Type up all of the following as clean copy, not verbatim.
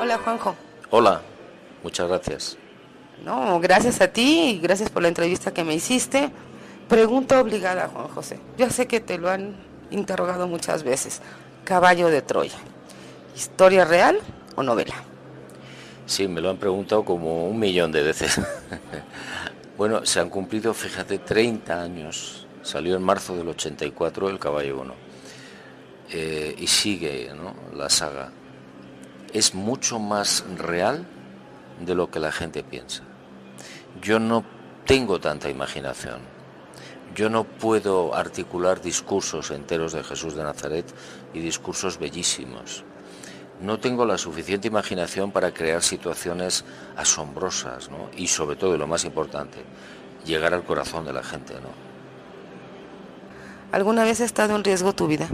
Hola, Juanjo. Hola, muchas gracias. No, gracias a ti y gracias por la entrevista que me hiciste. Pregunta obligada, Juan José. Yo sé que te lo han interrogado muchas veces. Caballo de Troya. ¿Historia real o novela? Sí, me lo han preguntado como 1 millón de veces. Bueno, se han cumplido, fíjate, 30 años. Salió en marzo del 84 El Caballo 1. Y sigue, ¿no?, la saga. Es mucho más real de lo que la gente piensa. Yo no tengo tanta imaginación. Yo no puedo articular discursos enteros de Jesús de Nazaret y discursos bellísimos. No tengo la suficiente imaginación para crear situaciones asombrosas, ¿no? Y sobre todo, y lo más importante, llegar al corazón de la gente, ¿no? ¿Alguna vez ha estado en riesgo tu vida?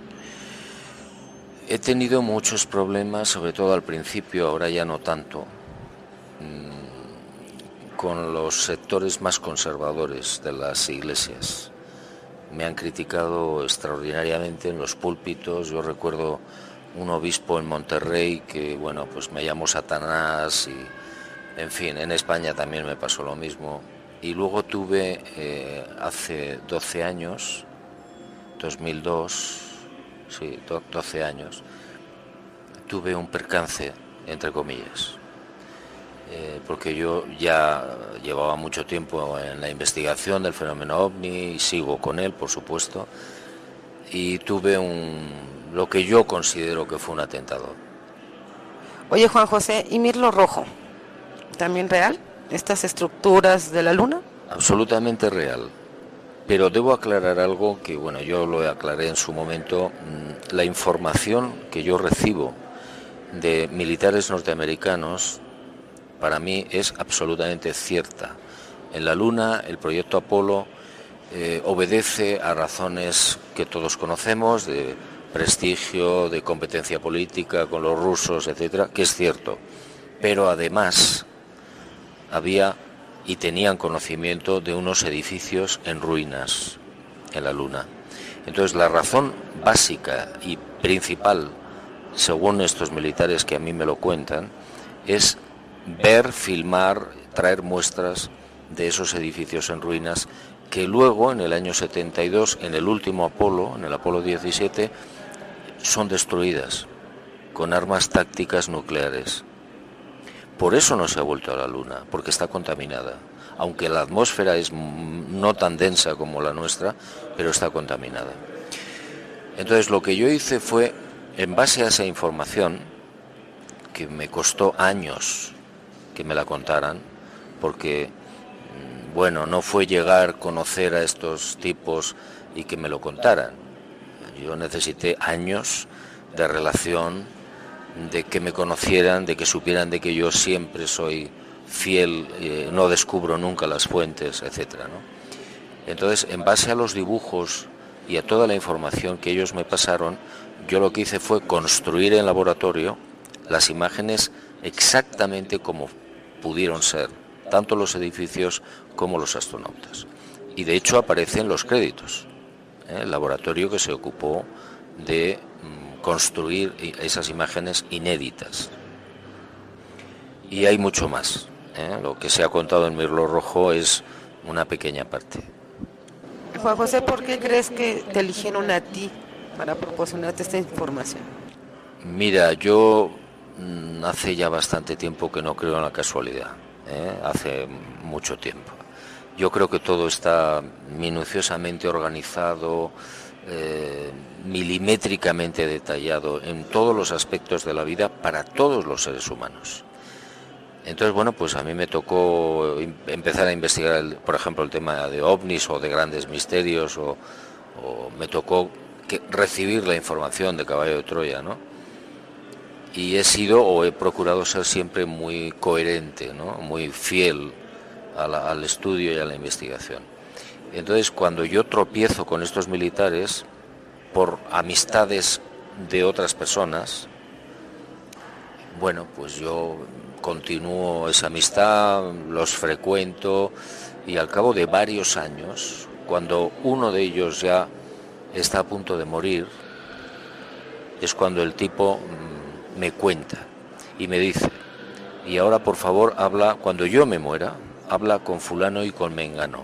He tenido muchos problemas, sobre todo al principio, ahora ya no tanto, con los sectores más conservadores de las iglesias. Me han criticado extraordinariamente en los púlpitos. Yo recuerdo un obispo en Monterrey que, bueno, pues me llamó Satanás y, en fin, en España también me pasó lo mismo. Y luego tuve, hace 12 años, 2002, sí, 12 años, tuve un percance, entre comillas, porque yo ya llevaba mucho tiempo en la investigación del fenómeno OVNI y sigo con él, por supuesto, y tuve lo que yo considero que fue un atentado. Oye, Juan José, ¿y Mirlo Rojo? ¿También real? ¿Estas estructuras de la luna? Absolutamente real. Pero debo aclarar algo que, bueno, yo lo aclaré en su momento. La información que yo recibo de militares norteamericanos para mí es absolutamente cierta. En la Luna, el proyecto Apolo obedece a razones que todos conocemos, de prestigio, de competencia política con los rusos, etcétera, que es cierto. Pero además había y tenían conocimiento de unos edificios en ruinas en la Luna. Entonces, la razón básica y principal, según estos militares que a mí me lo cuentan, es ver, filmar, traer muestras de esos edificios en ruinas que luego, en el año 72, en el último Apolo, en el Apolo 17, son destruidas con armas tácticas nucleares. Por eso no se ha vuelto a la Luna, porque está contaminada. Aunque la atmósfera es no tan densa como la nuestra, pero está contaminada. Entonces, lo que yo hice fue, en base a esa información, que me costó años que me la contaran, porque, bueno, no fue llegar, conocer a estos tipos y que me lo contaran. Yo necesité años de relación, de que me conocieran, de que supieran de que yo siempre soy fiel, no descubro nunca las fuentes, etcétera, ¿no? Entonces, en base a los dibujos y a toda la información que ellos me pasaron, yo lo que hice fue construir en laboratorio las imágenes exactamente como pudieron ser, tanto los edificios como los astronautas. Y de hecho aparecen los créditos, el laboratorio que se ocupó de construir esas imágenes inéditas. Y hay mucho más. Lo que se ha contado en Mirlo Rojo es una pequeña parte. Juan José, ¿por qué crees que te eligieron a ti para proporcionarte esta información? Mira, yo hace ya bastante tiempo que no creo en la casualidad, hace mucho tiempo. Yo creo que todo está minuciosamente organizado, milimétricamente detallado en todos los aspectos de la vida para todos los seres humanos. Entonces, bueno, pues a mí me tocó empezar a investigar, por ejemplo, el tema de ovnis o de grandes misterios, o me tocó recibir la información de Caballo de Troya, ¿no? Y he sido o he procurado ser siempre muy coherente, ¿no?, muy fiel al estudio y a la investigación. Entonces, cuando yo tropiezo con estos militares por amistades de otras personas, bueno, pues yo continúo esa amistad, los frecuento, y al cabo de varios años, cuando uno de ellos ya está a punto de morir, es cuando el tipo me cuenta. y me dice, y ahora por favor habla, cuando yo me muera, habla con fulano y con mengano.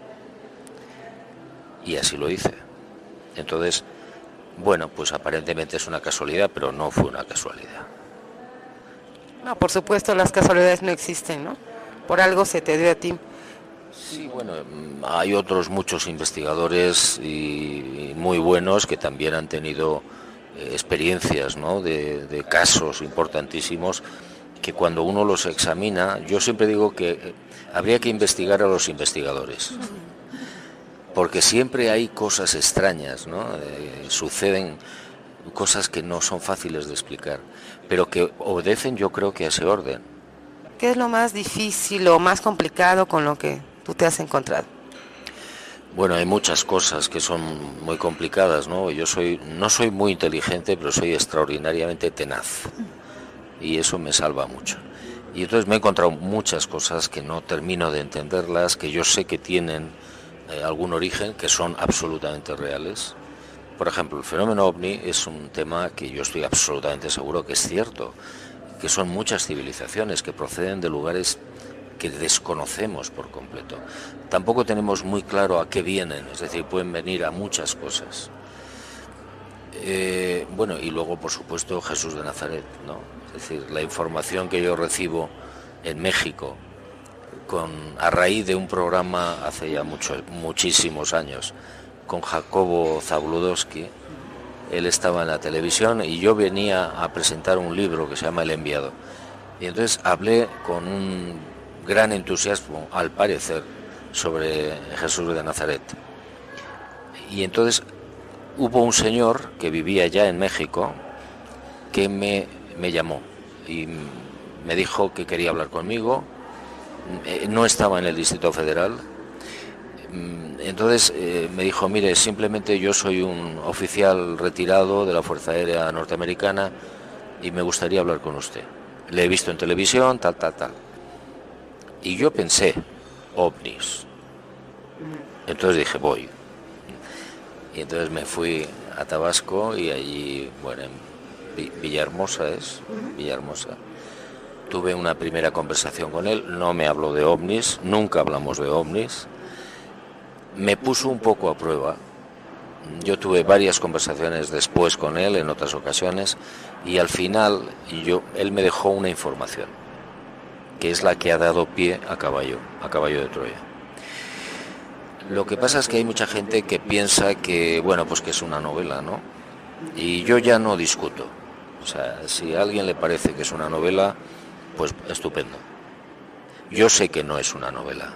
Y así lo hice. Entonces, bueno, pues aparentemente es una casualidad, pero no fue una casualidad. No, por supuesto, las casualidades no existen, ¿no? Por algo se te dio a ti. Sí, bueno, hay otros muchos investigadores y muy buenos que también han tenido experiencias, ¿no? de casos importantísimos que cuando uno los examina, yo siempre digo que habría que investigar a los investigadores, porque siempre hay cosas extrañas, ¿no? Suceden cosas que no son fáciles de explicar, pero que obedecen, yo creo, que a ese orden. ¿Qué es lo más difícil o más complicado con lo que tú te has encontrado? Bueno, hay muchas cosas que son muy complicadas, ¿no? No soy muy inteligente, pero soy extraordinariamente tenaz, y eso me salva mucho. Y entonces me he encontrado muchas cosas que no termino de entenderlas, que yo sé que tienen algún origen, que son absolutamente reales. Por ejemplo, el fenómeno ovni es un tema que yo estoy absolutamente seguro que es cierto, que son muchas civilizaciones que proceden de lugares que desconocemos por completo. Tampoco tenemos muy claro a qué vienen, es decir, pueden venir a muchas cosas. Bueno, y luego, por supuesto, Jesús de Nazaret, ¿no? Es decir, la información que yo recibo en México, a raíz de un programa hace ya muchísimos años, con Jacobo Zabludowski. Él estaba en la televisión y yo venía a presentar un libro que se llama El Enviado. Y entonces hablé con un gran entusiasmo, al parecer, sobre Jesús de Nazaret. Y entonces hubo un señor que vivía ya en México que me llamó y me dijo que quería hablar conmigo. No estaba en el Distrito Federal. Entonces me dijo, mire, simplemente yo soy un oficial retirado de la Fuerza Aérea Norteamericana y me gustaría hablar con usted. Le he visto en televisión, tal. Y yo pensé, ovnis. Entonces dije, voy. Y entonces me fui a Tabasco y allí, bueno, en Villahermosa, tuve una primera conversación con él. No me habló de ovnis, nunca hablamos de ovnis. Me puso un poco a prueba. Yo tuve varias conversaciones después con él en otras ocasiones y al final él me dejó una información que es la que ha dado pie a Caballo de Troya. Lo que pasa es que hay mucha gente que piensa que, bueno, pues que es una novela, ¿no? Y yo ya no discuto. O sea, si a alguien le parece que es una novela, pues estupendo. Yo sé que no es una novela.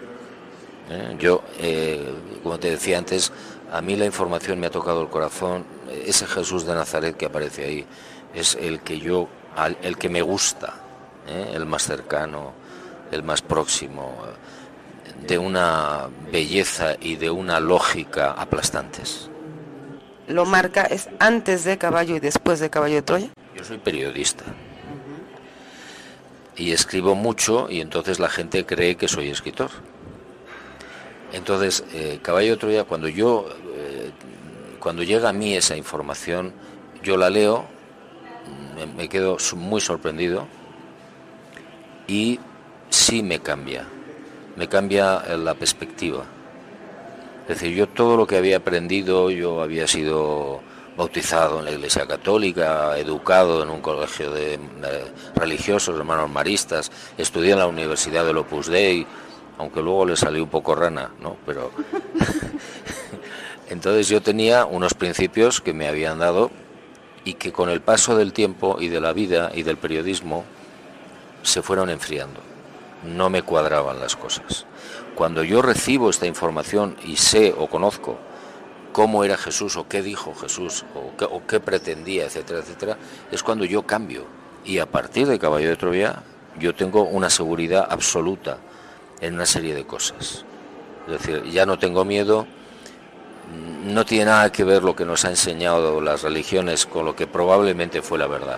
Como te decía antes, a mí la información me ha tocado el corazón. Ese Jesús de Nazaret que aparece ahí es el que me gusta, el más cercano, el más próximo, de una belleza y de una lógica aplastantes. ¿Lo marca es antes de Caballo y después de Caballo de Troya? Yo soy periodista y escribo mucho y entonces la gente cree que soy escritor. Entonces, Caballo de Troya, cuando llega a mí esa información, yo la leo, me quedo muy sorprendido y sí me cambia la perspectiva. Es decir, yo todo lo que había aprendido, yo había sido bautizado en la Iglesia Católica, educado en un colegio de religiosos, hermanos maristas, estudié en la Universidad del Opus Dei, aunque luego le salió un poco rana, ¿no? Pero entonces yo tenía unos principios que me habían dado y que con el paso del tiempo y de la vida y del periodismo se fueron enfriando. No me cuadraban las cosas. Cuando yo recibo esta información y sé o conozco cómo era Jesús o qué dijo Jesús o qué pretendía, etcétera, etcétera, es cuando yo cambio. Y a partir de Caballo de Troya yo tengo una seguridad absoluta en una serie de cosas. Es decir, ya no tengo miedo, no tiene nada que ver lo que nos ha enseñado las religiones con lo que probablemente fue la verdad.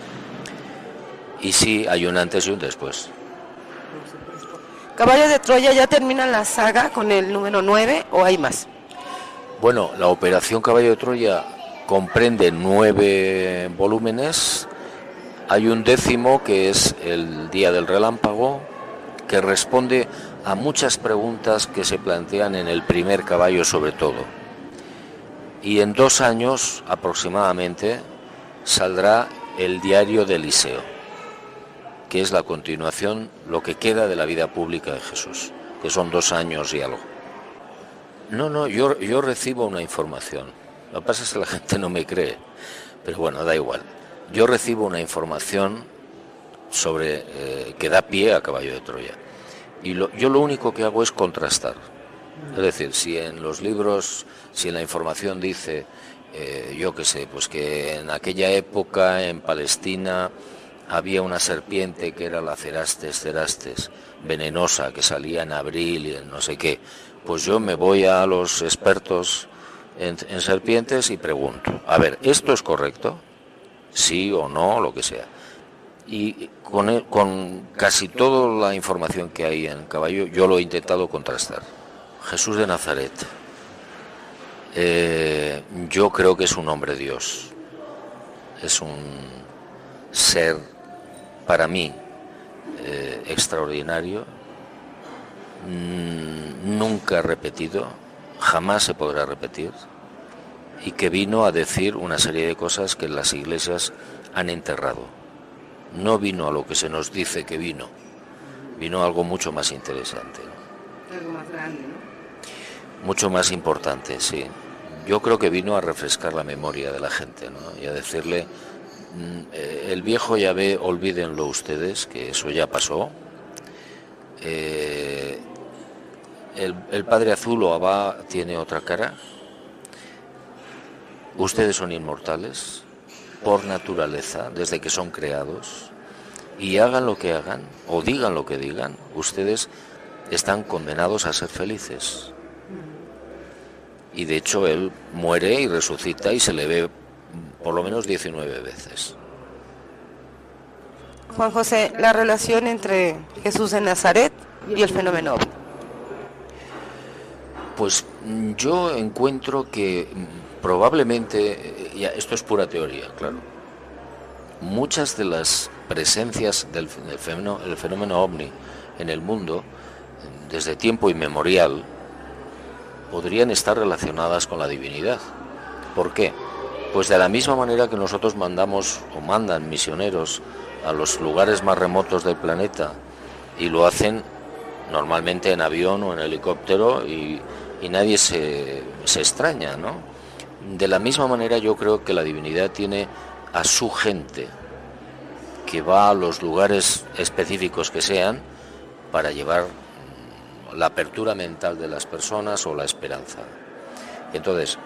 Y sí, hay un antes y un después. ¿Caballo de Troya ya termina la saga con el número 9 o hay más? Bueno, la Operación Caballo de Troya comprende 9 volúmenes. Hay un 10º que es el día del relámpago, que responde a muchas preguntas que se plantean en el primer caballo sobre todo. Y en 2 años aproximadamente saldrá el diario de Eliseo, que es la continuación, lo que queda de la vida pública de Jesús, que son 2 años y algo. No, yo recibo una información. Lo que pasa es que la gente no me cree, pero bueno, da igual. Yo recibo una información sobre que da pie a Caballo de Troya. Y yo lo único que hago es contrastar. Es decir, si en los libros, si en la información dice, yo qué sé, pues que en aquella época en Palestina había una serpiente que era la cerastes, venenosa, que salía en abril y en no sé qué, pues yo me voy a los expertos en serpientes y pregunto, a ver, ¿esto es correcto? Sí o no, lo que sea. Y con casi toda la información que hay en Caballo, yo lo he intentado contrastar. Jesús de Nazaret, yo creo que es un hombre Dios, es un ser para mí extraordinario, nunca repetido, jamás se podrá repetir, y que vino a decir una serie de cosas que las iglesias han enterrado. No vino a lo que se nos dice que vino a algo mucho más interesante, ¿no? Algo más grande, ¿no? Mucho más importante, sí. Yo creo que vino a refrescar la memoria de la gente, ¿no? Y a decirle, el viejo Yahvé, olvídenlo ustedes, que eso ya pasó. El Padre Azul o Abba tiene otra cara. Ustedes son inmortales por naturaleza, desde que son creados, y hagan lo que hagan, o digan lo que digan, ustedes están condenados a ser felices. Y de hecho él muere y resucita y se le ve por lo menos 19 veces. Juan José, la relación entre Jesús de Nazaret y el fenómeno OVNI. Pues yo encuentro que probablemente, ya esto es pura teoría, claro, muchas de las presencias del fenómeno OVNI en el mundo, desde tiempo inmemorial, podrían estar relacionadas con la divinidad. ¿Por qué? Pues de la misma manera que nosotros mandamos o mandan misioneros a los lugares más remotos del planeta, y lo hacen normalmente en avión o en helicóptero, y nadie se extraña, ¿no? De la misma manera yo creo que la divinidad tiene a su gente que va a los lugares específicos que sean para llevar la apertura mental de las personas o la esperanza. Entonces,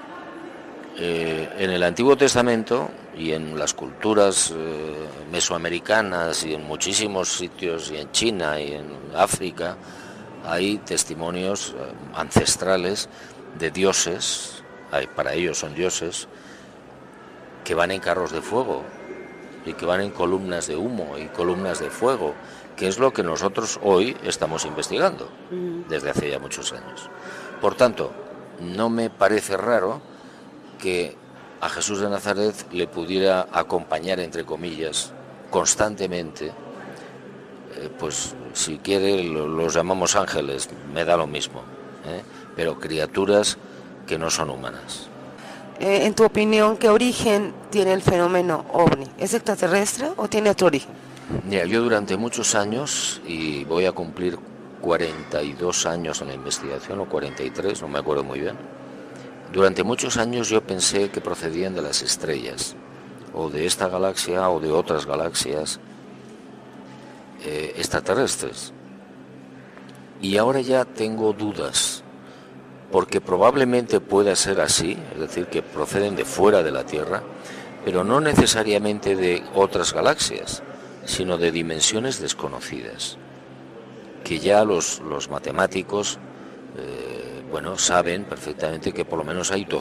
en el Antiguo Testamento y en las culturas mesoamericanas y en muchísimos sitios, y en China y en África, hay testimonios ancestrales de dioses, para ellos son dioses, que van en carros de fuego y que van en columnas de humo y columnas de fuego, que es lo que nosotros hoy estamos investigando desde hace ya muchos años. Por tanto, no me parece raro que a Jesús de Nazaret le pudiera acompañar, entre comillas, constantemente, pues si quiere los llamamos ángeles, me da lo mismo, pero criaturas que no son humanas. En tu opinión, ¿qué origen tiene el fenómeno OVNI? ¿Es extraterrestre o tiene otro origen? Mira, yo durante muchos años, y voy a cumplir 42 años en la investigación, o 43, no me acuerdo muy bien, durante muchos años yo pensé que procedían de las estrellas, o de esta galaxia o de otras galaxias extraterrestres. Y ahora ya tengo dudas, porque probablemente pueda ser así, es decir, que proceden de fuera de la Tierra, pero no necesariamente de otras galaxias, sino de dimensiones desconocidas, que ya los matemáticos saben perfectamente que por lo menos hay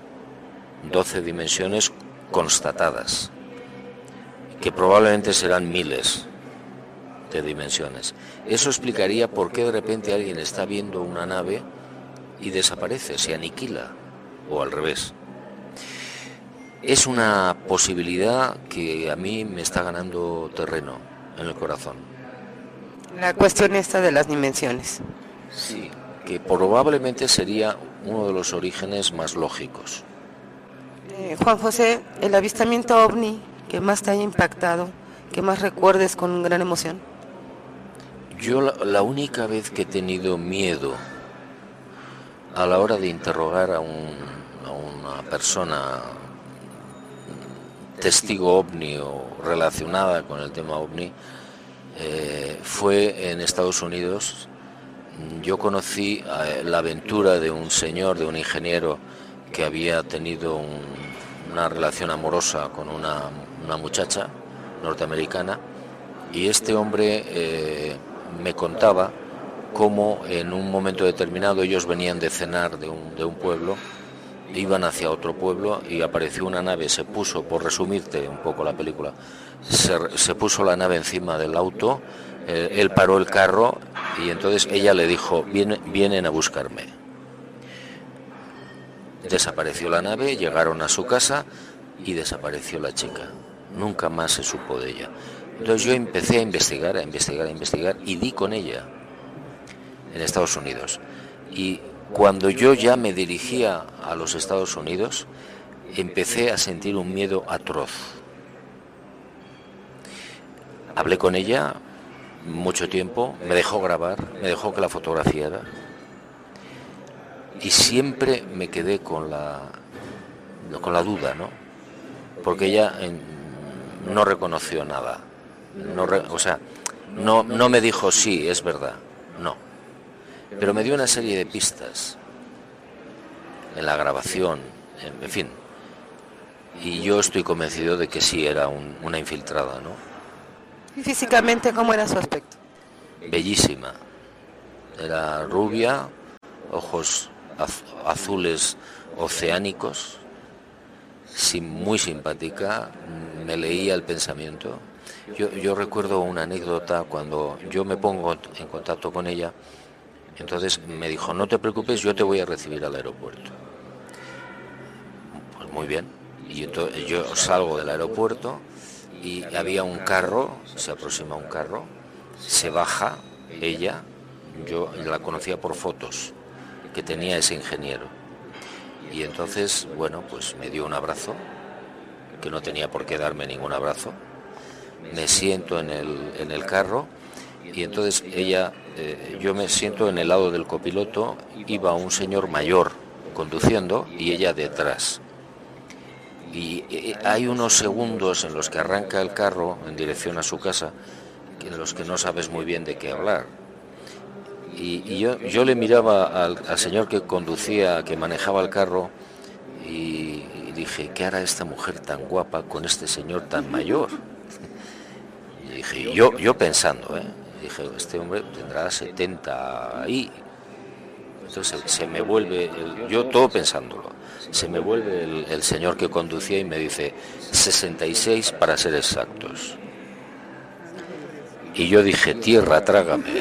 12 dimensiones constatadas, que probablemente serán miles de dimensiones. Eso explicaría por qué de repente alguien está viendo una nave y desaparece, se aniquila, o al revés. Es una posibilidad que a mí me está ganando terreno en el corazón. La cuestión esta de las dimensiones. Sí, que probablemente sería uno de los orígenes más lógicos. Juan José, el avistamiento ovni que más te haya impactado, que más recuerdes con gran emoción. Yo la única vez que he tenido miedo a la hora de interrogar a una persona testigo ovni o relacionada con el tema ovni fue en Estados Unidos. Yo conocí la aventura de un señor, de un ingeniero que había tenido una relación amorosa con una muchacha norteamericana, y este hombre me contaba cómo en un momento determinado ellos venían de cenar de un pueblo, iban hacia otro pueblo y apareció una nave, se puso, por resumirte un poco la película, se puso la nave encima del auto, él paró el carro y entonces ella le dijo, vienen a buscarme. Desapareció la nave, llegaron a su casa y desapareció la chica. Nunca más se supo de ella. Entonces yo empecé a investigar y di con ella en Estados Unidos. Y cuando yo ya me dirigía a los Estados Unidos, empecé a sentir un miedo atroz. Hablé con ella mucho tiempo, me dejó grabar, me dejó que la fotografiara, y siempre me quedé con la duda, ¿no? Porque ella no reconoció nada, no me dijo sí, es verdad, no, pero me dio una serie de pistas en la grabación, en fin, y yo estoy convencido de que sí era una infiltrada, ¿no? ¿Y físicamente cómo era su aspecto? Bellísima, era rubia, ojos azules oceánicos, muy simpática, me leía el pensamiento. Yo recuerdo una anécdota cuando yo me pongo en contacto con ella, entonces me dijo, no te preocupes, yo te voy a recibir al aeropuerto. Pues muy bien, y entonces yo salgo del aeropuerto y había un carro, se aproxima un carro, se baja ella, yo la conocía por fotos que tenía ese ingeniero, y entonces, bueno, pues me dio un abrazo, que no tenía por qué darme ningún abrazo, me siento en el carro, y entonces ella, yo me siento en el lado del copiloto, iba un señor mayor conduciendo y ella detrás. Y hay unos segundos en los que arranca el carro en dirección a su casa, en los que no sabes muy bien de qué hablar. Y yo le miraba al señor que conducía, que manejaba el carro, y dije, ¿qué hará esta mujer tan guapa con este señor tan mayor? Y dije, yo pensando, dije, este hombre tendrá 70 ahí. Entonces se me vuelve, yo todo pensándolo, se me vuelve el señor que conducía y me dice 66 para ser exactos. Y yo dije, tierra, trágame.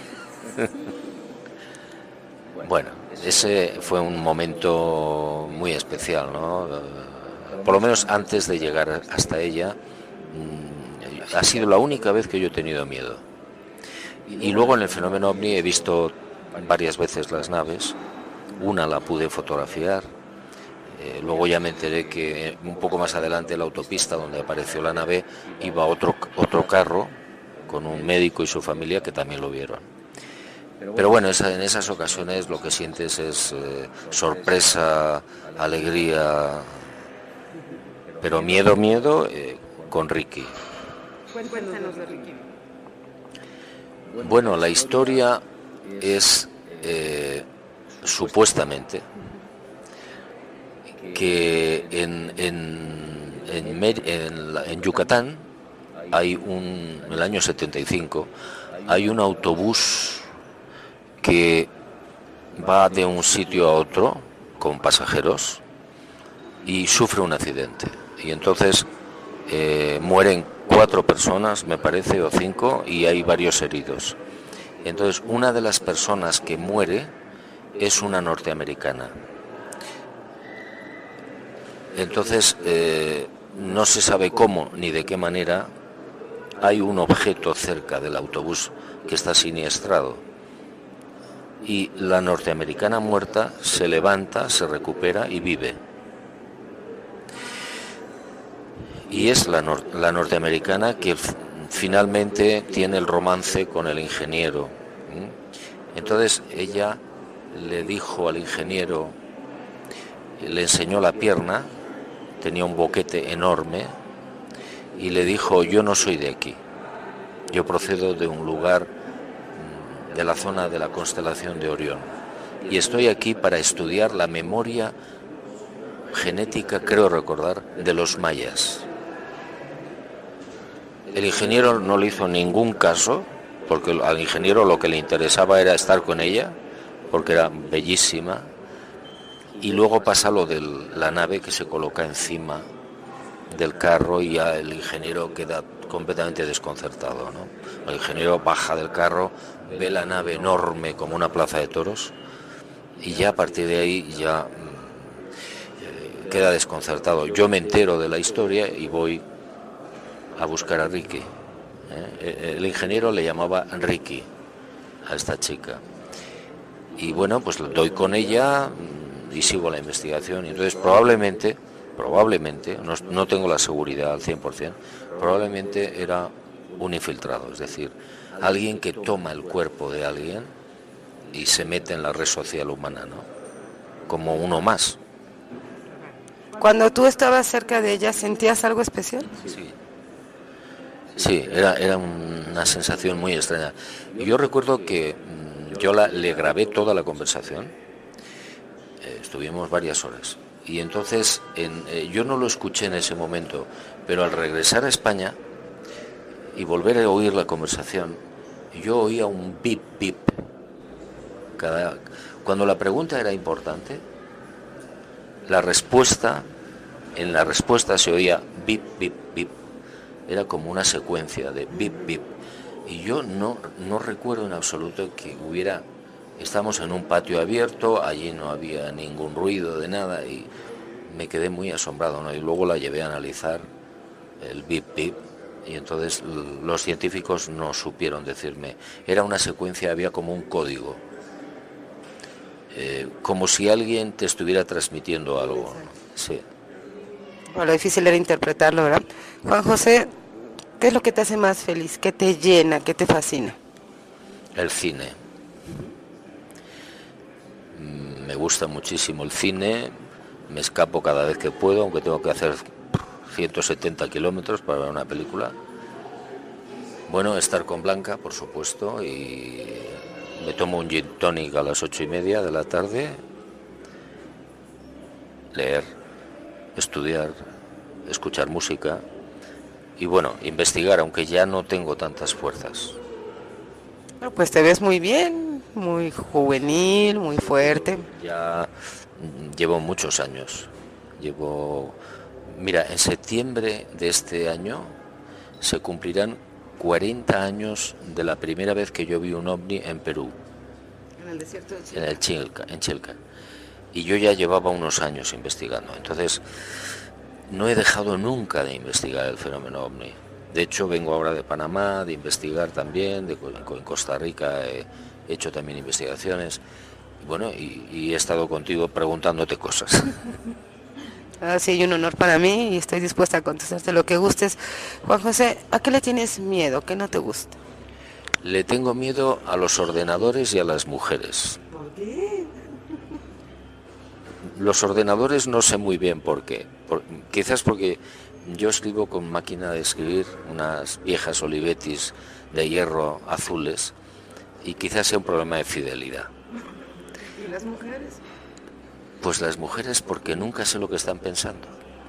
Bueno, ese fue un momento muy especial, ¿no? Por lo menos antes de llegar hasta ella, ha sido la única vez que yo he tenido miedo. Y luego en el fenómeno ovni he visto varias veces las naves, una la pude fotografiar, luego ya me enteré que un poco más adelante en la autopista donde apareció la nave iba otro carro con un médico y su familia que también lo vieron. Pero bueno, en esas ocasiones lo que sientes es sorpresa, alegría, pero miedo, con Ricky. Cuéntanos de Ricky. Bueno, la historia es supuestamente que en Yucatán hay en el año 75 hay un autobús que va de un sitio a otro con pasajeros y sufre un accidente, y entonces mueren 4 personas, me parece, o 5, y hay varios heridos. Entonces, una de las personas que muere es una norteamericana. Entonces, no se sabe cómo ni de qué manera hay un objeto cerca del autobús que está siniestrado. Y la norteamericana muerta se levanta, se recupera y vive. Y es la norteamericana que finalmente tiene el romance con el ingeniero. Entonces ella le dijo al ingeniero, le enseñó la pierna, tenía un boquete enorme, y le dijo: yo no soy de aquí, yo procedo de un lugar de la zona de la constelación de Orión, y estoy aquí para estudiar la memoria genética, creo recordar, de los mayas. El ingeniero no le hizo ningún caso, porque al ingeniero lo que le interesaba era estar con ella, porque era bellísima, y luego pasa lo de la nave que se coloca encima del carro y ya el ingeniero queda completamente desconcertado, ¿no? El ingeniero baja del carro, ve la nave enorme como una plaza de toros y ya a partir de ahí ya queda desconcertado. Yo me entero de la historia y voy a buscar a Ricky. El ingeniero le llamaba Ricky a esta chica. Y bueno, pues doy con ella y sigo la investigación. Y entonces probablemente, no tengo la seguridad al 100%, probablemente era un infiltrado, es decir, alguien que toma el cuerpo de alguien y se mete en la red social humana, ¿no? Como uno más. Cuando tú estabas cerca de ella, ¿sentías algo especial? Sí, era una sensación muy extraña. Y yo recuerdo que yo le grabé toda la conversación, estuvimos varias horas, y entonces yo no lo escuché en ese momento, pero al regresar a España y volver a oír la conversación, yo oía un bip, bip. Cuando la pregunta era importante, en la respuesta se oía bip, bip, bip. Era como una secuencia de bip, bip. Y yo no recuerdo en absoluto que estamos en un patio abierto, allí no había ningún ruido de nada y me quedé muy asombrado, ¿no? Y luego la llevé a analizar, el bip, bip, y entonces los científicos no supieron decirme. Era una secuencia, había como un código, como si alguien te estuviera transmitiendo algo, ¿no? Sí. Bueno, lo difícil era interpretarlo, ¿verdad? Juan José, ¿qué es lo que te hace más feliz? ¿Qué te llena? ¿Qué te fascina? El cine. Me gusta muchísimo el cine, me escapo cada vez que puedo, aunque tengo que hacer 170 kilómetros para ver una película. Bueno, estar con Blanca, por supuesto, y me tomo un gin tonic a las 8:30 de la tarde, leer, estudiar, escuchar música y bueno, investigar, aunque ya no tengo tantas fuerzas. Bueno, pues te ves muy bien, muy juvenil, muy fuerte. Ya llevo muchos años. Mira, en septiembre de este año se cumplirán 40 años de la primera vez que yo vi un ovni en Perú. En el desierto de Chilca. En Chilca. Y yo ya llevaba unos años investigando. Entonces, no he dejado nunca de investigar el fenómeno ovni. De hecho, vengo ahora de Panamá, de investigar también, en Costa Rica he hecho también investigaciones. Bueno, y he estado contigo preguntándote cosas. Ha sido un honor para mí y estoy dispuesta a contestarte lo que gustes. Juan José, ¿a qué le tienes miedo? ¿Qué no te gusta? Le tengo miedo a los ordenadores y a las mujeres. ¿Por qué? Los ordenadores no sé muy bien por qué. Quizás porque yo escribo con máquina de escribir, unas viejas Olivettis de hierro azules, y quizás sea un problema de fidelidad. ¿Y las mujeres? Pues las mujeres porque nunca sé lo que están pensando.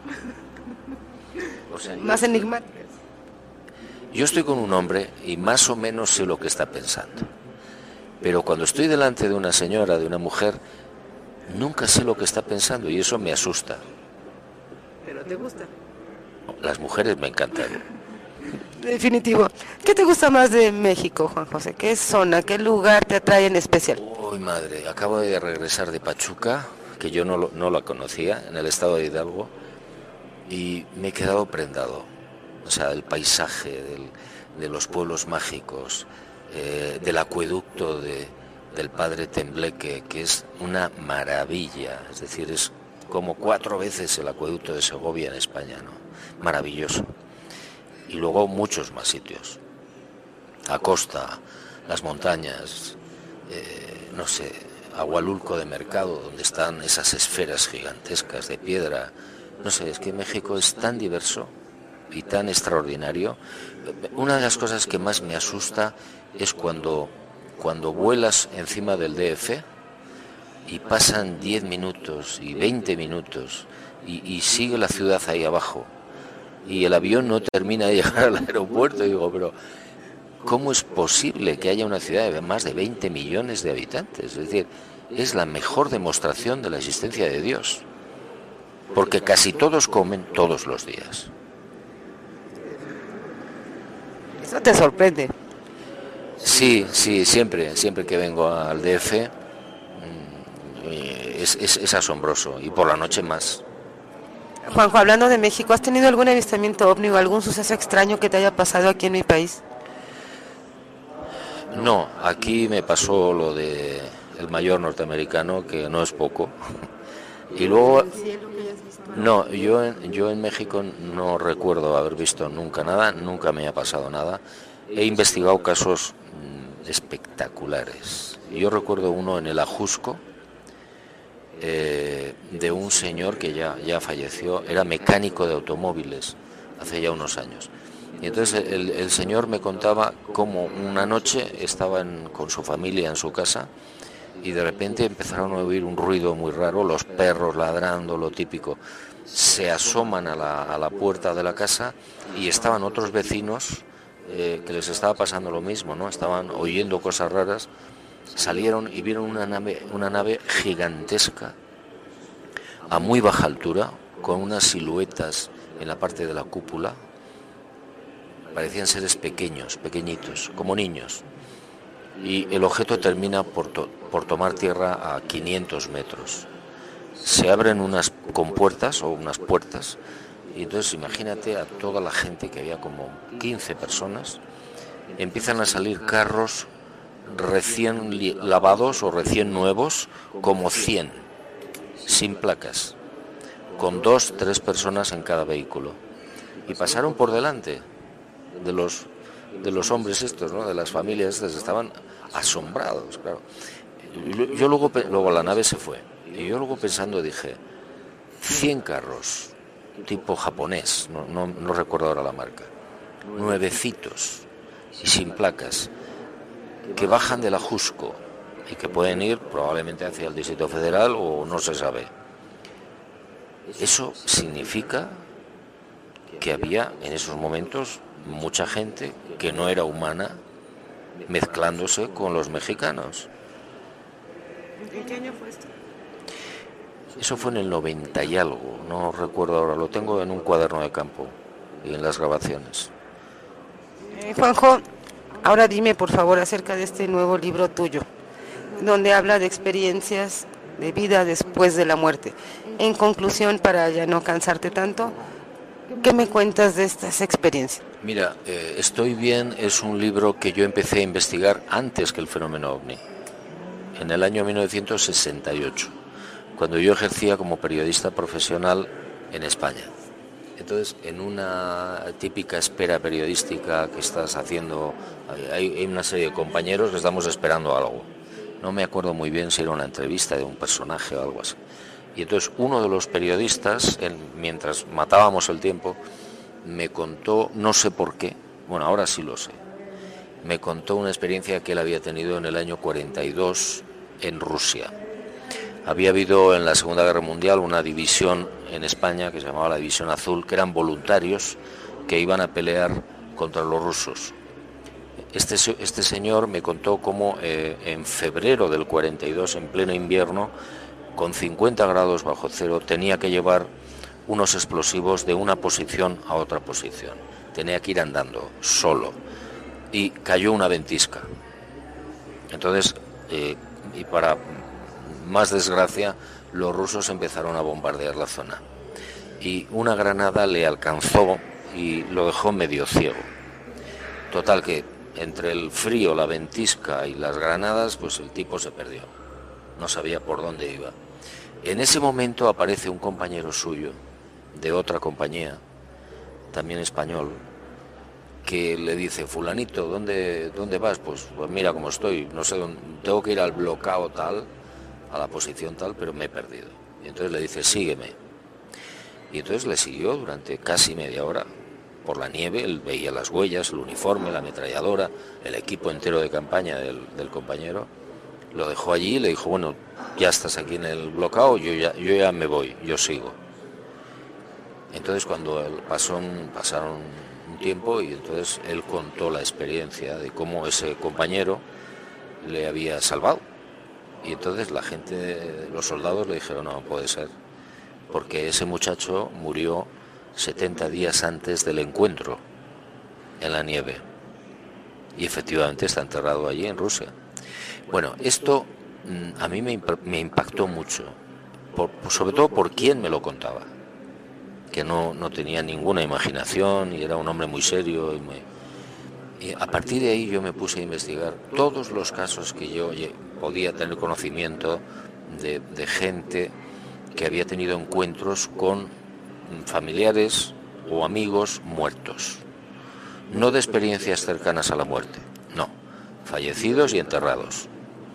O sea, Más enigmáticas. Yo estoy con un hombre y más o menos sé lo que está pensando. Pero cuando estoy delante de una señora, de una mujer, nunca sé lo que está pensando y eso me asusta. ¿Pero te gusta? Las mujeres me encantan. Definitivo. ¿Qué te gusta más de México, Juan José? ¿Qué zona, qué lugar te atrae en especial? Uy, madre, acabo de regresar de Pachuca, que yo no la conocía, en el estado de Hidalgo, y me he quedado prendado. O sea, el paisaje de los pueblos mágicos, del acueducto del padre Tembleque, que es una maravilla, es decir, es como 4 veces el acueducto de Segovia en España, ¿no? Maravilloso. Y luego muchos más sitios. La costa, las montañas, no sé, Agualulco de Mercado, donde están esas esferas gigantescas de piedra. No sé, es que México es tan diverso y tan extraordinario. Una de las cosas que más me asusta es cuando vuelas encima del DF y pasan 10 minutos y 20 minutos y sigue la ciudad ahí abajo y el avión no termina de llegar al aeropuerto. Y digo, pero ¿cómo es posible que haya una ciudad de más de 20 millones de habitantes? Es decir, es la mejor demostración de la existencia de Dios, porque casi todos comen todos los días. Eso te sorprende. Sí, siempre que vengo al DF es asombroso, y por la noche más. Juanjo, hablando de México, ¿has tenido algún avistamiento ovni o algún suceso extraño que te haya pasado aquí en mi país? No, aquí me pasó lo de el mayor norteamericano, que no es poco. Y luego, no, yo en México no recuerdo haber visto nunca nada, nunca me ha pasado nada. He investigado casos espectaculares. Yo recuerdo uno en el Ajusco, de un señor que ya falleció, era mecánico de automóviles, hace ya unos años. Y entonces el señor me contaba cómo una noche estaba con su familia en su casa y de repente empezaron a oír un ruido muy raro, los perros ladrando, lo típico. Se asoman a la puerta de la casa y estaban otros vecinos que les estaba pasando lo mismo, ¿no? Estaban oyendo cosas raras. Salieron y vieron una nave gigantesca a muy baja altura, con unas siluetas en la parte de la cúpula. Parecían seres pequeños, pequeñitos, como niños. Y el objeto termina por tomar tierra a 500 metros. Se abren unas compuertas o unas puertas, y entonces imagínate a toda la gente, que había como 15 personas, empiezan a salir carros recién lavados o recién nuevos, como 100, sin placas, con 2-3 personas en cada vehículo. Y pasaron por delante de los hombres estos, ¿no? De las familias estas, estaban asombrados, claro. Yo luego la nave se fue, y yo luego pensando dije, 100 carros, tipo japonés, no recuerdo ahora la marca, nuevecitos y sin placas, que bajan del Ajusco y que pueden ir probablemente hacia el Distrito Federal o no se sabe. Eso significa que había en esos momentos mucha gente que no era humana mezclándose con los mexicanos. ¿En qué año fue esto? Eso fue en el 90 y algo, no recuerdo ahora, lo tengo en un cuaderno de campo y en las grabaciones. Juanjo, ahora dime por favor acerca de este nuevo libro tuyo, donde habla de experiencias de vida después de la muerte. En conclusión, para ya no cansarte tanto, ¿qué me cuentas de estas experiencias? Mira, Estoy bien es un libro que yo empecé a investigar antes que el fenómeno OVNI, en el año 1968, cuando yo ejercía como periodista profesional en España. Entonces, en una típica espera periodística que estás haciendo, hay una serie de compañeros que estamos esperando algo. No me acuerdo muy bien si era una entrevista de un personaje o algo así. Y entonces uno de los periodistas, mientras matábamos el tiempo, me contó, no sé por qué, bueno, ahora sí lo sé, me contó una experiencia que él había tenido en el año 42 en Rusia. Había habido en la Segunda Guerra Mundial una división en España que se llamaba la División Azul, que eran voluntarios que iban a pelear contra los rusos. Este señor me contó cómo en febrero del 42, en pleno invierno, con 50 grados bajo cero, tenía que llevar unos explosivos de una posición a otra posición. Tenía que ir andando, solo. Y cayó una ventisca. Entonces, y para más desgracia, los rusos empezaron a bombardear la zona. y una granada le alcanzó y lo dejó medio ciego. Total que entre el frío, la ventisca y las granadas, pues el tipo se perdió. No sabía por dónde iba. En ese momento aparece un compañero suyo, de otra compañía, también español, que le dice: fulanito, ¿dónde vas? Pues mira cómo estoy, no sé, tengo que ir al bloqueo tal, a la posición tal, pero me he perdido. Y entonces le dice: sígueme. Y entonces le siguió durante casi media hora por la nieve. Él veía las huellas, el uniforme, la ametralladora, el equipo entero de campaña del compañero. Lo dejó allí y le dijo: bueno, ya estás aquí en el bloqueo, yo ya me voy, yo sigo. Entonces cuando pasaron un tiempo, y entonces él contó la experiencia de cómo ese compañero le había salvado. Y entonces la gente, los soldados le dijeron: no puede ser, porque ese muchacho murió 70 días antes del encuentro en la nieve. Y efectivamente está enterrado allí en Rusia. Bueno, esto a mí me impactó mucho, sobre todo por quién me lo contaba, que no tenía ninguna imaginación y era un hombre muy serio. Y a partir de ahí yo me puse a investigar todos los casos que yo podía tener conocimiento de gente que había tenido encuentros con familiares o amigos muertos. No de experiencias cercanas a la muerte, no, fallecidos y enterrados.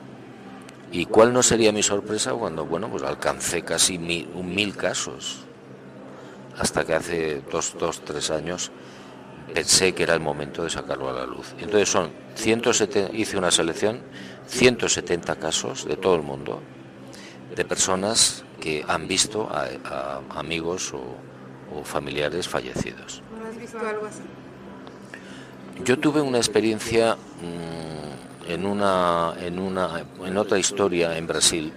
¿Y cuál no sería mi sorpresa cuando, bueno, pues alcancé casi 1000 casos? Hasta que hace 3 años pensé que era el momento de sacarlo a la luz. Entonces hice una selección, 170 casos de todo el mundo, de personas que han visto a amigos o familiares fallecidos. ¿No has visto algo así? Yo tuve una experiencia en otra historia en Brasil.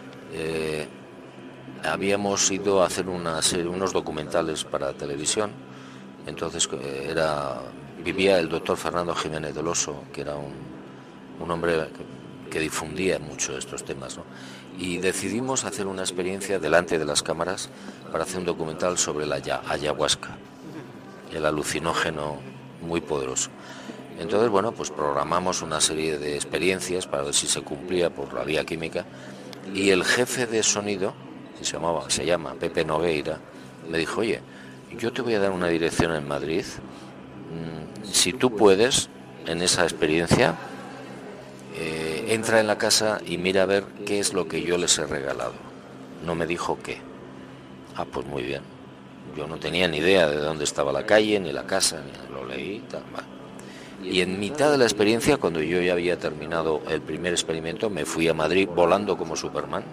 Habíamos ido a hacer unos documentales para televisión. Entonces vivía el doctor Fernando Jiménez del Oso, que era un hombre que difundía mucho estos temas, ¿no? Y decidimos hacer una experiencia delante de las cámaras para hacer un documental sobre la ayahuasca, el alucinógeno muy poderoso. Entonces, bueno, pues programamos una serie de experiencias para ver si se cumplía por la vía química, y el jefe de sonido, se llama Pepe Nogueira, me dijo: oye, yo te voy a dar una dirección en Madrid, si tú puedes, en esa experiencia, entra en la casa y mira a ver qué es lo que yo les he regalado. No me dijo qué. Ah, pues muy bien. Yo no tenía ni idea de dónde estaba la calle, ni la casa, ni lo leí, tal, va. Y en mitad de la experiencia, cuando yo ya había terminado el primer experimento, me fui a Madrid volando como Superman.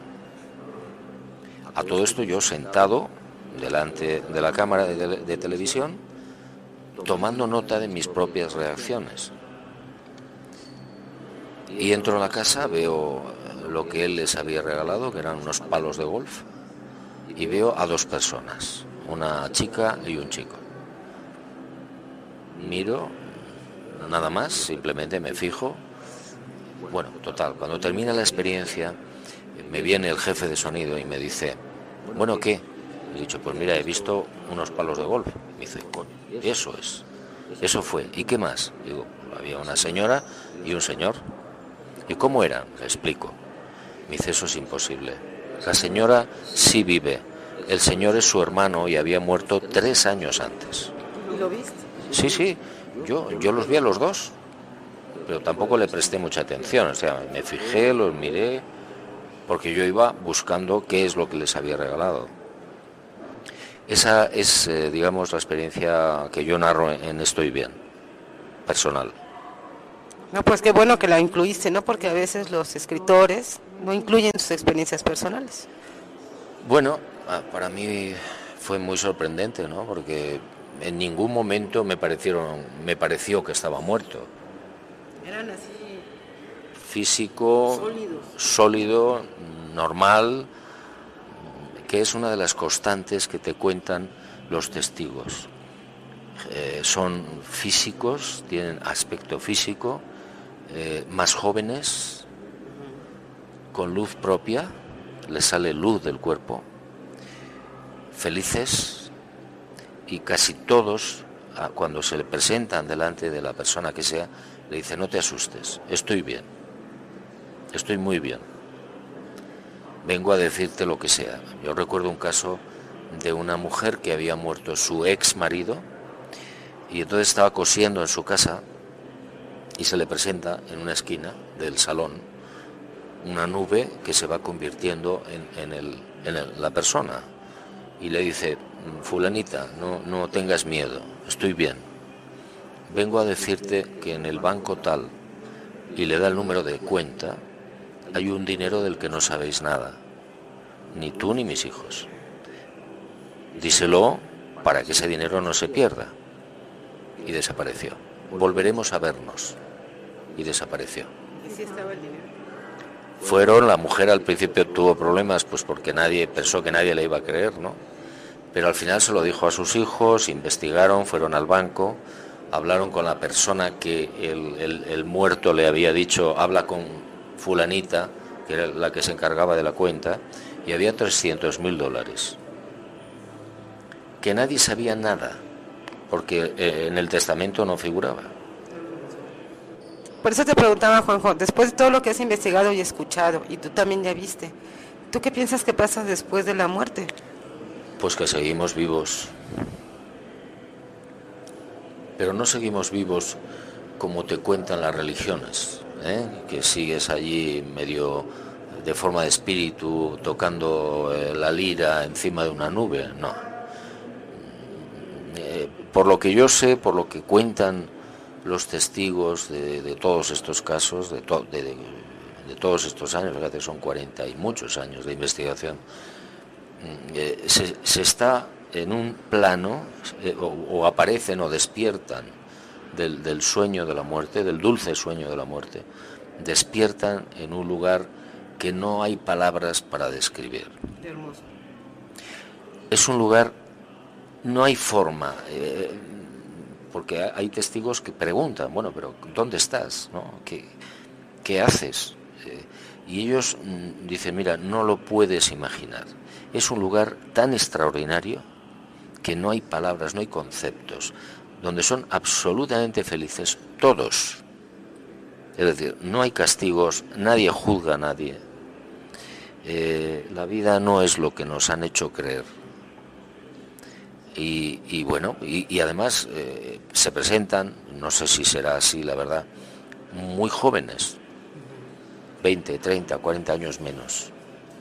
A todo esto yo sentado delante de la cámara de televisión, tomando nota de mis propias reacciones. Y entro a la casa, veo lo que él les había regalado, que eran unos palos de golf, y veo a 2 personas, una chica y un chico. Miro, nada más, simplemente me fijo. Bueno, total, cuando termina la experiencia, me viene el jefe de sonido y me dice: bueno, ¿qué? Le he dicho: pues mira, he visto unos palos de golf. Me dice: coño, eso fue. ¿Y qué más? Digo: había una señora y un señor. ¿Y cómo eran? Le explico. Me dice: eso es imposible. La señora sí vive. El señor es su hermano y había muerto 3 años antes. ¿Y lo viste? Sí. Yo los vi a los 2, pero tampoco le presté mucha atención. O sea, me fijé, los miré, porque yo iba buscando qué es lo que les había regalado. Esa es, digamos, la experiencia que yo narro en Estoy Bien, personal. No, pues qué bueno que la incluiste, ¿no? Porque a veces los escritores no incluyen sus experiencias personales. Bueno, para mí fue muy sorprendente, ¿no? Porque en ningún momento me pareció que estaba muerto. Eran así Físico, sólido, normal, que es una de las constantes que te cuentan los testigos. Son físicos, tienen aspecto físico, más jóvenes, con luz propia, les sale luz del cuerpo, felices, y casi todos, cuando se le presentan delante de la persona que sea, le dicen: no te asustes, estoy bien, estoy muy bien, vengo a decirte lo que sea. Yo recuerdo un caso de una mujer que había muerto su ex marido y entonces estaba cosiendo en su casa y se le presenta en una esquina del salón una nube que se va convirtiendo en la persona y le dice: fulanita, no tengas miedo, estoy bien, vengo a decirte que en el banco tal, y le da el número de cuenta, hay un dinero del que no sabéis nada, ni tú ni mis hijos. Díselo para que ese dinero no se pierda. Y desapareció. Volveremos a vernos. Y desapareció. ¿Y si estaba el dinero? La mujer al principio tuvo problemas, pues porque pensó que nadie le iba a creer, ¿no? Pero al final se lo dijo a sus hijos, investigaron, fueron al banco, hablaron con la persona que el muerto le había dicho: habla con fulanita, que era la que se encargaba de la cuenta, y había $300.000, que nadie sabía nada, porque en el testamento no figuraba. Por eso te preguntaba, Juanjo, después de todo lo que has investigado y escuchado, y tú también ya viste, ¿tú qué piensas que pasa después de la muerte? Pues que seguimos vivos. Pero no seguimos vivos como te cuentan las religiones, que sigues allí medio de forma de espíritu tocando la lira encima de una nube, no. Por lo que yo sé, por lo que cuentan los testigos de todos estos casos, de todos estos años, fíjate, son 40 y muchos años de investigación, se está en un plano, o aparecen o despiertan del sueño de la muerte, del dulce sueño de la muerte, despiertan en un lugar que no hay palabras para describir. Hermoso. Es un lugar, no hay forma, porque hay testigos que preguntan: bueno, pero ¿dónde estás? ¿No? ¿Qué haces? Y ellos dicen: mira, no lo puedes imaginar. Es un lugar tan extraordinario que no hay palabras, no hay conceptos, donde son absolutamente felices todos. Es decir, no hay castigos, nadie juzga a nadie. La vida no es lo que nos han hecho creer. Y bueno, y además se presentan, no sé si será así, la verdad, muy jóvenes, 20, 30, 40 años menos.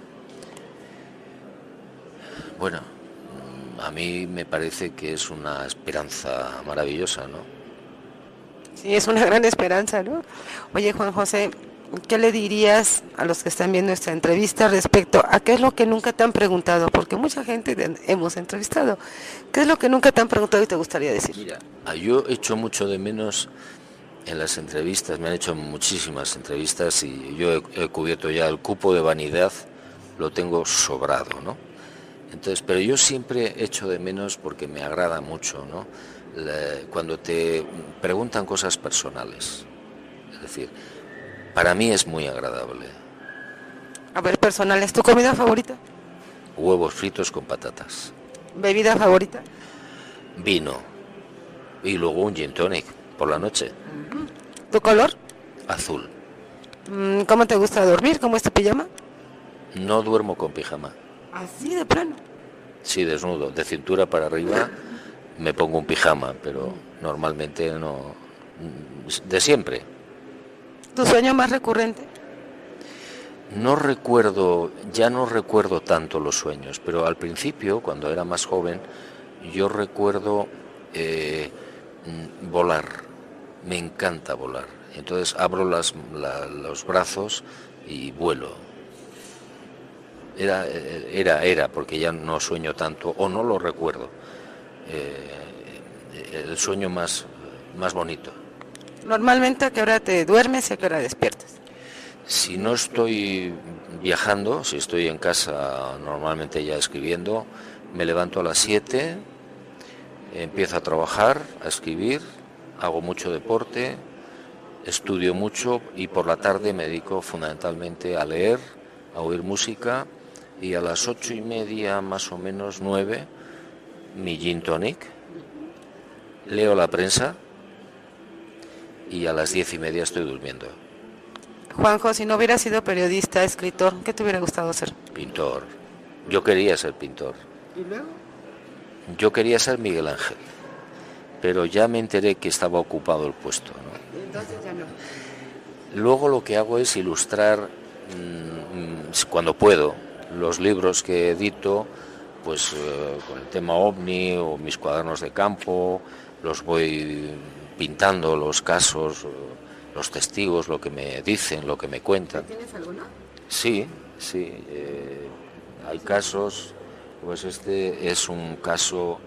Bueno, a mí me parece que es una esperanza maravillosa, ¿no? Sí, es una gran esperanza, ¿no? Oye, Juan José, ¿qué le dirías a los que están viendo esta entrevista respecto a qué es lo que nunca te han preguntado? Porque mucha gente hemos entrevistado. ¿Qué es lo que nunca te han preguntado y te gustaría decir? Mira, yo echo mucho de menos en las entrevistas, me han hecho muchísimas entrevistas y yo he cubierto ya el cupo de vanidad, lo tengo sobrado, ¿no? Entonces, pero yo siempre echo de menos, porque me agrada mucho, ¿no? Cuando te preguntan cosas personales. Es decir, para mí es muy agradable. A ver, personal, ¿es tu comida favorita? Huevos fritos con patatas. ¿Bebida favorita? Vino. Y luego un gin tonic por la noche. ¿Tu color? Azul. ¿Cómo te gusta dormir? ¿Cómo es tu pijama? No duermo con pijama. Así de plano. Sí, desnudo, de cintura para arriba me pongo un pijama, pero normalmente no, de siempre. ¿Tu sueño más recurrente? Ya no recuerdo tanto los sueños, pero al principio, cuando era más joven, yo recuerdo volar. Me encanta volar. Entonces abro los brazos y vuelo. Era, porque ya no sueño tanto, o no lo recuerdo, el sueño más bonito. Normalmente, ¿a qué hora te duermes y a qué hora despiertas? Si no estoy viajando, si estoy en casa normalmente ya escribiendo, me levanto a las 7, empiezo a trabajar, a escribir, hago mucho deporte, estudio mucho y por la tarde me dedico fundamentalmente a leer, a oír música, y a las 8:30, más o menos 9, mi gin tonic Leo la prensa y a las 10:30 estoy durmiendo. Juanjo, si no hubieras sido periodista, escritor, ¿qué te hubiera gustado ser? Pintor. Yo quería ser pintor. ¿Y luego? Yo quería ser Miguel Ángel, pero ya me enteré que estaba ocupado el puesto, ¿no? Entonces ya no. Luego lo que hago es ilustrar, cuando puedo, los libros que edito, pues con el tema OVNI o mis cuadernos de campo, los voy pintando, los casos, los testigos, lo que me dicen, lo que me cuentan. ¿Tienes alguno? Sí, sí. Hay casos, pues este es un caso...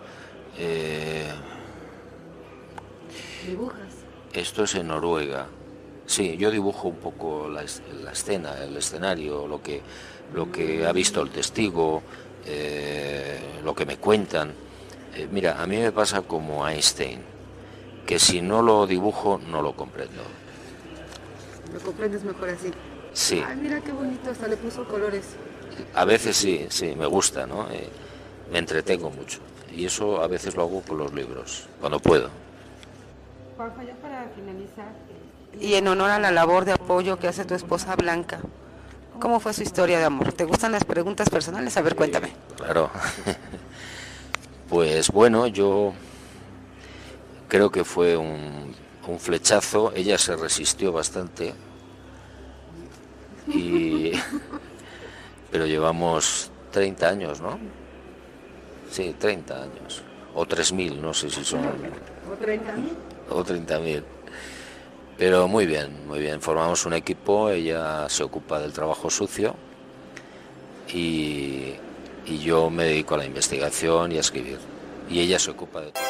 ¿Dibujas? Esto es en Noruega. Sí, yo dibujo un poco la escena, el escenario, lo que ha visto el testigo, lo que me cuentan. Mira, a mí me pasa como Einstein, que si no lo dibujo no lo comprendo. Lo comprendes mejor así. Sí. Ay, mira qué bonito, hasta le puso colores. A veces sí, me gusta, ¿no? Me entretengo mucho. Y eso a veces lo hago con los libros, cuando puedo. Juanjo, ya para finalizar, y en honor a la labor de apoyo que hace tu esposa Blanca, ¿cómo fue su historia de amor? ¿Te gustan las preguntas personales? A ver, cuéntame. Claro. Pues bueno, yo creo que fue un flechazo. Ella se resistió bastante, pero llevamos 30 años, ¿no? Sí, 30 años. O 3.000, no sé si son... ¿O 30.000? O 30.000. Pero muy bien, muy bien. Formamos un equipo, ella se ocupa del trabajo sucio y yo me dedico a la investigación y a escribir. Y ella se ocupa de todo.